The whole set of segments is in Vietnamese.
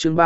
chương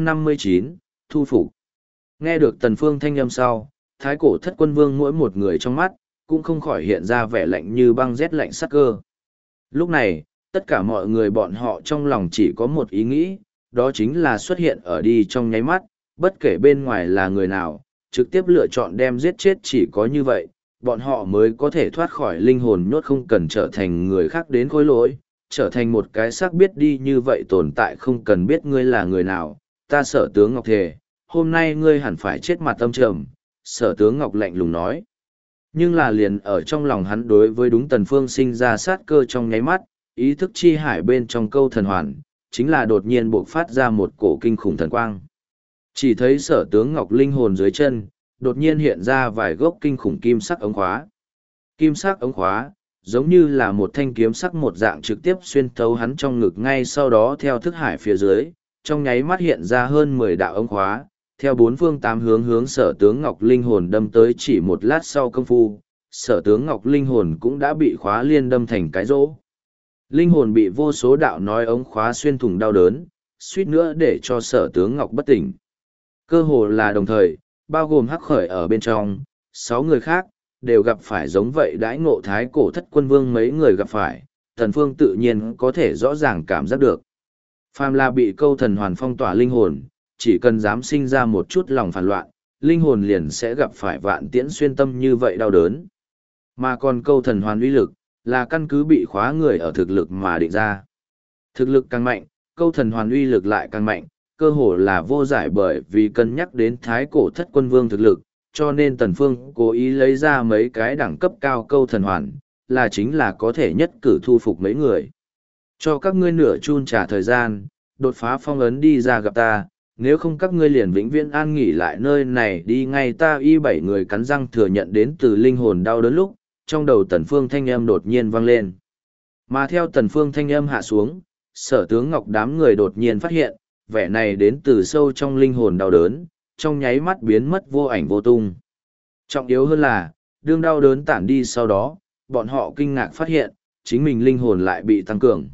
359, thu phục. Nghe được Tần Phương thanh âm sau, thái cổ thất quân vương mỗi một người trong mắt, cũng không khỏi hiện ra vẻ lạnh như băng rét lạnh sắc cơ. Lúc này, tất cả mọi người bọn họ trong lòng chỉ có một ý nghĩ, đó chính là xuất hiện ở đi trong nháy mắt, bất kể bên ngoài là người nào, trực tiếp lựa chọn đem giết chết, chỉ có như vậy, bọn họ mới có thể thoát khỏi linh hồn nhốt, không cần trở thành người khác đến khối lỗi, trở thành một cái xác biết đi như vậy tồn tại, không cần biết ngươi là người nào. Ta Sở tướng Ngọc thề, hôm nay ngươi hẳn phải chết mặt tâm trầm. Sở tướng Ngọc lạnh lùng nói. Nhưng là liền ở trong lòng hắn đối với đúng Tần Phương sinh ra sát cơ trong nháy mắt, ý thức chi hải bên trong câu thần hoàn, chính là đột nhiên bộc phát ra một cổ kinh khủng thần quang. Chỉ thấy Sở tướng Ngọc linh hồn dưới chân, đột nhiên hiện ra vài gốc kinh khủng kim sắc ống khóa. Kim sắc ống khóa, giống như là một thanh kiếm sắc một dạng, trực tiếp xuyên thấu hắn trong ngực, ngay sau đó theo thức hải phía dưới, trong nháy mắt hiện ra hơn 10 đạo ống khóa, theo bốn phương tám hướng hướng Sở tướng Ngọc linh hồn đâm tới. Chỉ một lát sau công phu, Sở tướng Ngọc linh hồn cũng đã bị khóa liên đâm thành cái rỗ. Linh hồn bị vô số đạo nói ống khóa xuyên thủng đau đớn, suýt nữa để cho Sở tướng Ngọc bất tỉnh. Cơ hồ là đồng thời, bao gồm Hắc Khởi ở bên trong, 6 người khác đều gặp phải giống vậy đãi ngộ thái cổ thất quân vương mấy người gặp phải. Tần Phương tự nhiên có thể rõ ràng cảm giác được. Phàm là bị câu thần hoàn phong tỏa linh hồn, chỉ cần dám sinh ra một chút lòng phản loạn, linh hồn liền sẽ gặp phải vạn tiễn xuyên tâm như vậy đau đớn. Mà còn câu thần hoàn uy lực, là căn cứ bị khóa người ở thực lực mà định ra. Thực lực càng mạnh, câu thần hoàn uy lực lại càng mạnh, cơ hồ là vô giải, bởi vì cân nhắc đến thái cổ thất quân vương thực lực, cho nên Tần Phương cố ý lấy ra mấy cái đẳng cấp cao câu thần hoàn, là chính là có thể nhất cử thu phục mấy người. Cho các ngươi nửa chun trả thời gian, đột phá phong ấn đi ra gặp ta, nếu không các ngươi liền vĩnh viễn an nghỉ lại nơi này đi ngay. Ta y 7 người cắn răng thừa nhận đến từ linh hồn đau đớn lúc, trong đầu Tần Phương thanh âm đột nhiên vang lên. Mà theo Tần Phương thanh âm hạ xuống, Sở tướng Ngọc đám người đột nhiên phát hiện, vẻ này đến từ sâu trong linh hồn đau đớn, trong nháy mắt biến mất vô ảnh vô tung. Trọng yếu hơn là, đương đau đớn tản đi sau đó, bọn họ kinh ngạc phát hiện, chính mình linh hồn lại bị tăng cường.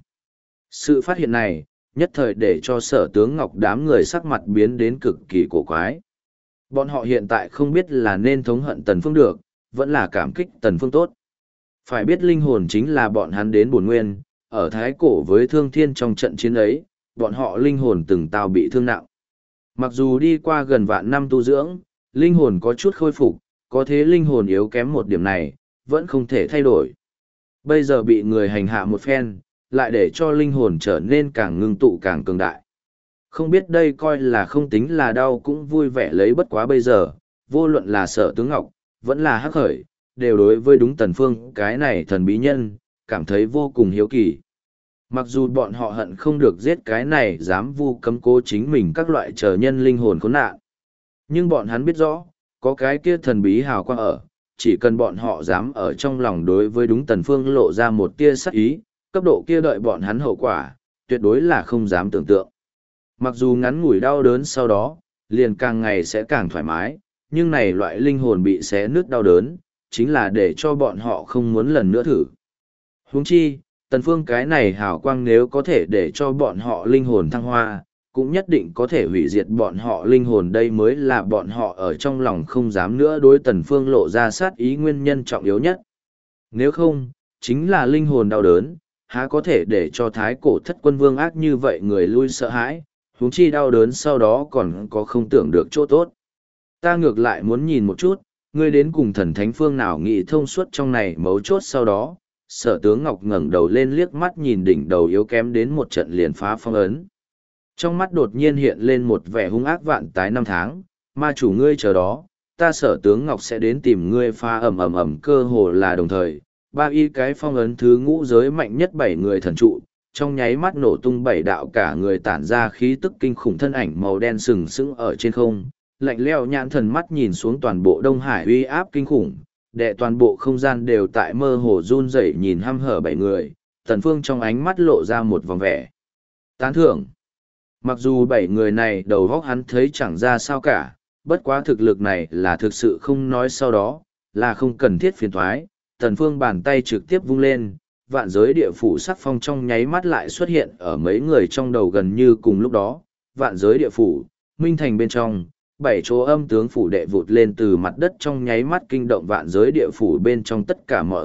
Sự phát hiện này, nhất thời để cho Sở tướng Ngọc đám người sắc mặt biến đến cực kỳ cổ quái. Bọn họ hiện tại không biết là nên thống hận Tần Phương được, vẫn là cảm kích Tần Phương tốt. Phải biết linh hồn chính là bọn hắn đến bổn nguyên, ở thái cổ với Thương Thiên trong trận chiến ấy, bọn họ linh hồn từng tao bị thương nặng. Mặc dù đi qua gần vạn năm tu dưỡng, linh hồn có chút khôi phục, có thế linh hồn yếu kém một điểm này, vẫn không thể thay đổi. Bây giờ bị người hành hạ một phen, lại để cho linh hồn trở nên càng ngưng tụ càng cường đại. Không biết đây coi là không tính là đau cũng vui vẻ lấy, bất quá bây giờ, vô luận là Sở tướng Ngọc, vẫn là Hắc Khởi, đều đối với đúng Tần Phương cái này thần bí nhân, cảm thấy vô cùng hiếu kỳ. Mặc dù bọn họ hận không được giết cái này dám vu cấm cố chính mình các loại trở nhân linh hồn khốn nạn, nhưng bọn hắn biết rõ, có cái kia thần bí hào quang ở, chỉ cần bọn họ dám ở trong lòng đối với đúng Tần Phương lộ ra một tia sắc ý, cấp độ kia đợi bọn hắn hậu quả, tuyệt đối là không dám tưởng tượng. Mặc dù ngắn ngủi đau đớn sau đó, liền càng ngày sẽ càng thoải mái, nhưng này loại linh hồn bị xé nứt đau đớn, chính là để cho bọn họ không muốn lần nữa thử. Huống chi, Tần Phương cái này hào quang nếu có thể để cho bọn họ linh hồn thăng hoa, cũng nhất định có thể hủy diệt bọn họ linh hồn, đây mới là bọn họ ở trong lòng không dám nữa đối Tần Phương lộ ra sát ý nguyên nhân trọng yếu nhất. Nếu không, chính là linh hồn đau đớn, há có thể để cho thái cổ thất quân vương ác như vậy người lui sợ hãi, huống chi đau đớn sau đó còn có không tưởng được chỗ tốt. Ta ngược lại muốn nhìn một chút, ngươi đến cùng thần thánh phương nào nghĩ thông suốt trong này mấu chốt. Sau đó, Sở tướng Ngọc ngẩng đầu lên liếc mắt nhìn đỉnh đầu yếu kém đến một trận liền phá phong ấn. Trong mắt đột nhiên hiện lên một vẻ hung ác vạn tái năm tháng, ma chủ ngươi chờ đó, ta Sở tướng Ngọc sẽ đến tìm ngươi phá ầm, cơ hồ là đồng thời. Ba y cái phong ấn thứ ngũ giới mạnh nhất 7 người thần trụ, trong nháy mắt nổ tung 7 đạo cả người tản ra khí tức kinh khủng thân ảnh màu đen sừng sững ở trên không, lạnh lẽo nhãn thần mắt nhìn xuống toàn bộ Đông Hải uy áp kinh khủng, đệ toàn bộ không gian đều tại mơ hồ run rẩy nhìn hăm hở 7 người, Tần Phương trong ánh mắt lộ ra một vòng vẻ tán thưởng. Mặc dù 7 người này đầu óc hắn thấy chẳng ra sao cả, bất quá thực lực này là thực sự không nói sau đó, là không cần thiết phiền toái. Tần Phương bàn tay trực tiếp vung lên, vạn giới địa phủ sắc phong trong nháy mắt lại xuất hiện ở mấy người trong đầu gần như cùng lúc đó, vạn giới địa phủ, minh thành bên trong, 7 chỗ âm tướng phủ đệ vụt lên từ mặt đất trong nháy mắt kinh động vạn giới địa phủ bên trong tất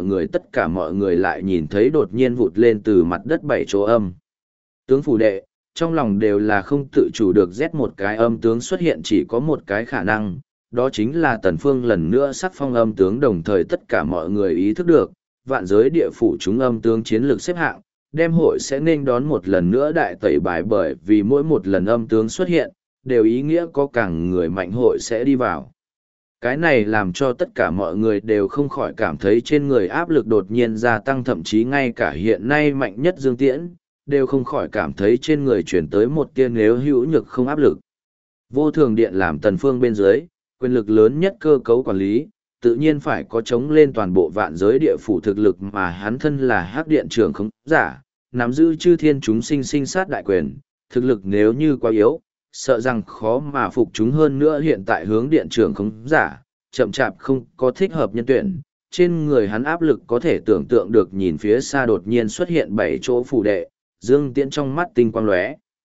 cả mọi người lại nhìn thấy đột nhiên vụt lên từ mặt đất 7 chỗ âm. Tướng phủ đệ, trong lòng đều là không tự chủ được rét một cái âm tướng xuất hiện chỉ có một cái khả năng, đó chính là Tần Phương lần nữa sắc phong âm tướng đồng thời tất cả mọi người ý thức được, vạn giới địa phủ chúng âm tướng chiến lược xếp hạng, đem hội sẽ nên đón một lần nữa đại tẩy bài bởi vì mỗi một lần âm tướng xuất hiện, đều ý nghĩa có càng người mạnh hội sẽ đi vào. Cái này làm cho tất cả mọi người đều không khỏi cảm thấy trên người áp lực đột nhiên gia tăng thậm chí ngay cả hiện nay mạnh nhất Dương Tiễn, đều không khỏi cảm thấy trên người chuyển tới một tia nếu hữu nhược không áp lực. Vô thường điện làm Tần Phương bên dưới, quyền lực lớn nhất cơ cấu quản lý, tự nhiên phải có chống lên toàn bộ vạn giới địa phủ thực lực mà hắn thân là hắc điện trưởng không giả, nắm giữ chư thiên chúng sinh sinh sát đại quyền, thực lực nếu như quá yếu, sợ rằng khó mà phục chúng hơn nữa hiện tại hướng điện trưởng không giả, chậm chạp không có thích hợp nhân tuyển, trên người hắn áp lực có thể tưởng tượng được nhìn phía xa đột nhiên xuất hiện 7 chỗ phủ đệ, Dương Tiễn trong mắt tinh quang lóe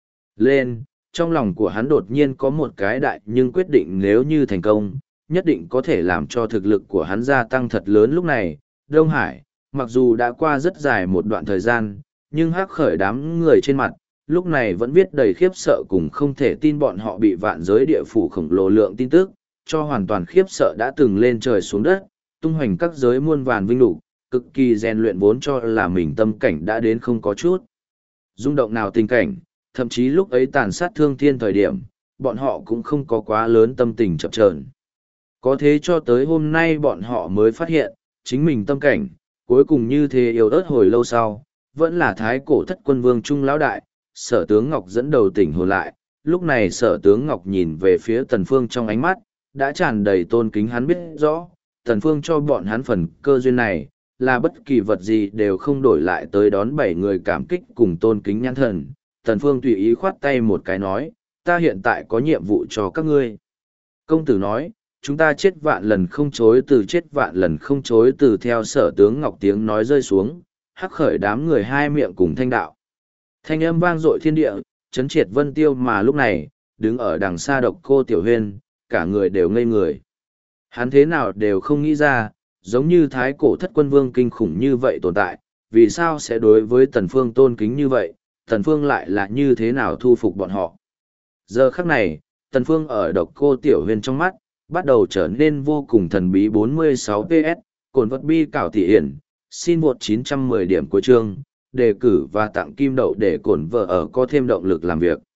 lên, trong lòng của hắn đột nhiên có một cái đại nhưng quyết định nếu như thành công, nhất định có thể làm cho thực lực của hắn gia tăng thật lớn lúc này. Đông Hải, mặc dù đã qua rất dài một đoạn thời gian, nhưng hắc khởi đám người trên mặt, lúc này vẫn viết đầy khiếp sợ cùng không thể tin bọn họ bị vạn giới địa phủ khổng lồ lượng tin tức, cho hoàn toàn khiếp sợ đã từng lên trời xuống đất, tung hoành các giới muôn vàn vinh lục, cực kỳ rèn luyện vốn cho là mình tâm cảnh đã đến không có chút rung động nào tình cảnh, thậm chí lúc ấy tàn sát thương thiên thời điểm, bọn họ cũng không có quá lớn tâm tình chập chờn. Có thế cho tới hôm nay bọn họ mới phát hiện, chính mình tâm cảnh, cuối cùng như thế yếu ớt hồi lâu sau, vẫn là thái cổ thất quân vương trung lão đại, sở tướng Ngọc dẫn đầu tỉnh hồn lại, lúc này sở tướng Ngọc nhìn về phía Tần Phương trong ánh mắt, đã tràn đầy tôn kính hắn biết rõ, Tần Phương cho bọn hắn phần cơ duyên này, là bất kỳ vật gì đều không đổi lại tới đón 7 người cảm kích cùng tôn kính nhãn thần. Tần Phương tùy ý khoát tay một cái nói, ta hiện tại có nhiệm vụ cho các ngươi. Công tử nói, chúng ta chết vạn lần không chối từ chết vạn lần không chối từ theo sở tướng Ngọc tiếng nói rơi xuống, hắc khởi đám người hai miệng cùng thanh đạo. Thanh âm vang dội thiên địa, chấn triệt vân tiêu mà lúc này, đứng ở đằng xa Độc Cô Tiểu Huyên, cả người đều ngây người. Hắn thế nào đều không nghĩ ra, giống như thái cổ thất quân vương kinh khủng như vậy tồn tại, vì sao sẽ đối với Tần Phương tôn kính như vậy, Tần Phương lại là như thế nào thu phục bọn họ. Giờ khắc này, Tần Phương ở Độc Cô Tiểu Huyên trong mắt, bắt đầu trở nên vô cùng thần bí 46 PS, cồn vật bi cảo thị hiển, xin một 910 điểm cuối chương, đề cử và tặng kim đậu để cổn vợ ở có thêm động lực làm việc.